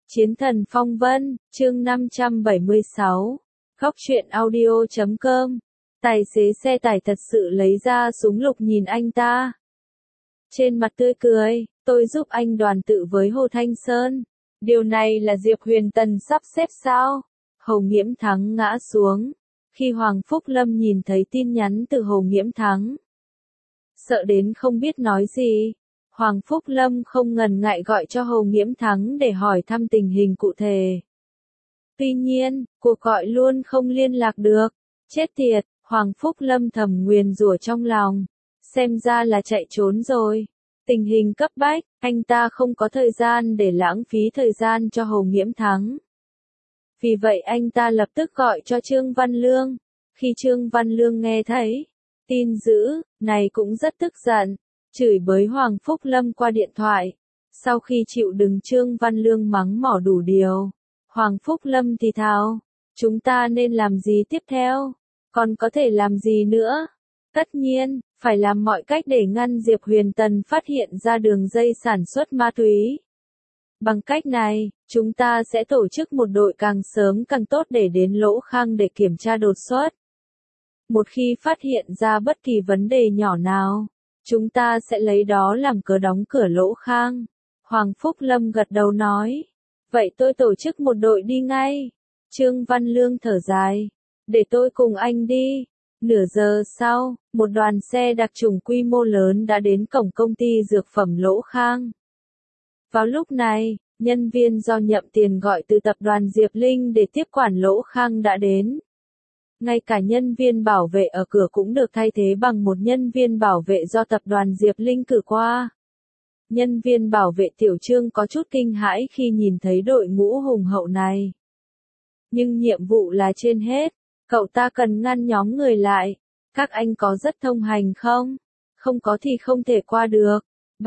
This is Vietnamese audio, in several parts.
Chiến thần phong vân, chương 576. Góc truyện audio.com. Tài xế xe tải thật sự lấy ra súng lục nhìn anh ta. Trên mặt tươi cười, tôi giúp anh đoàn tụ với Hồ Thanh Sơn. Điều này là Diệp Huyền Tần sắp xếp sao? Hồ Nghiễm Thắng ngã xuống. Khi Hoàng Phúc Lâm nhìn thấy tin nhắn từ Hồ Nghiễm Thắng, sợ đến không biết nói gì. Hoàng Phúc Lâm không ngần ngại gọi cho Hồ Nghiễm Thắng để hỏi thăm tình hình cụ thể. Tuy nhiên, cuộc gọi luôn không liên lạc được. Chết tiệt, Hoàng Phúc Lâm thầm nguyền rủa trong lòng. Xem ra là chạy trốn rồi. Tình hình cấp bách, anh ta không có thời gian để lãng phí thời gian cho Hồ Nghiễm Thắng. Vì vậy anh ta lập tức gọi cho Trương Văn Lương. Khi Trương Văn Lương nghe thấy tin dữ này cũng rất tức giận, chửi bới Hoàng Phúc Lâm qua điện thoại. Sau khi chịu đựng Trương Văn Lương mắng mỏ đủ điều, Hoàng Phúc Lâm thì thào, chúng ta nên làm gì tiếp theo? Còn có thể làm gì nữa? Tất nhiên, phải làm mọi cách để ngăn Diệp Huyền Tần phát hiện ra đường dây sản xuất ma túy. Bằng cách này, chúng ta sẽ tổ chức một đội càng sớm càng tốt để đến Lỗ Khang để kiểm tra đột xuất. Một khi phát hiện ra bất kỳ vấn đề nhỏ nào, chúng ta sẽ lấy đó làm cớ đóng cửa Lỗ Khang. Hoàng Phúc Lâm gật đầu nói. Vậy tôi tổ chức một đội đi ngay. Trương Văn Lương thở dài. Để tôi cùng anh đi. Nửa giờ sau, một đoàn xe đặc trùng quy mô lớn đã đến cổng công ty dược phẩm Lỗ Khang. Vào lúc này, nhân viên do Nhậm Tiền gọi từ tập đoàn Diệp Linh để tiếp quản Lỗ Khang đã đến. Ngay cả nhân viên bảo vệ ở cửa cũng được thay thế bằng một nhân viên bảo vệ do tập đoàn Diệp Linh cử qua. Nhân viên bảo vệ Tiểu Trương có chút kinh hãi khi nhìn thấy đội ngũ hùng hậu này. Nhưng nhiệm vụ là trên hết, cậu ta cần ngăn nhóm người lại. Các anh có rất thông hành không? Không có thì không thể qua được.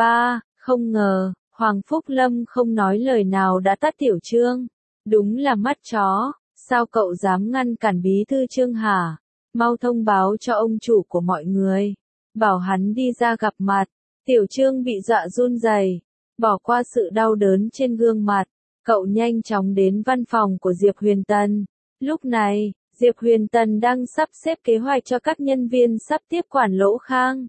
Không ngờ, Hoàng Phúc Lâm không nói lời nào đã tát Tiểu Trương. Đúng là mắt chó. Sao cậu dám ngăn cản bí thư Trương hả? Mau thông báo cho ông chủ của mọi người. Bảo hắn đi ra gặp mặt. Tiểu Trương bị dọa run rẩy, bỏ qua sự đau đớn trên gương mặt. Cậu nhanh chóng đến văn phòng của Diệp Huyền Tần. Lúc này, Diệp Huyền Tần đang sắp xếp kế hoạch cho các nhân viên sắp tiếp quản Lỗ Khang.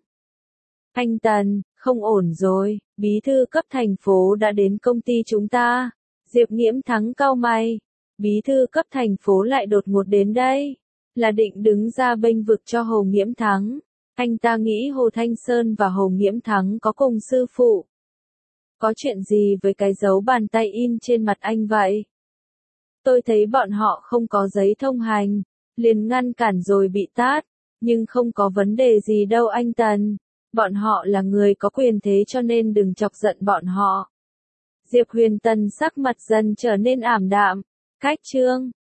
Anh Tần, không ổn rồi, bí thư cấp thành phố đã đến công ty chúng ta. Diệp Nghiễm Thắng cau mày. Bí thư cấp thành phố lại đột ngột đến đây, là định đứng ra bênh vực cho Hồ Nghiễm Thắng. Anh ta nghĩ Hồ Thanh Sơn và Hồ Nghiễm Thắng có cùng sư phụ. Có chuyện gì với cái dấu bàn tay in trên mặt anh vậy? Tôi thấy bọn họ không có giấy thông hành, liền ngăn cản rồi bị tát, nhưng không có vấn đề gì đâu anh Tần. Bọn họ là người có quyền thế cho nên đừng chọc giận bọn họ. Diệp Huyền Tần sắc mặt dần trở nên ảm đạm. Cách Trương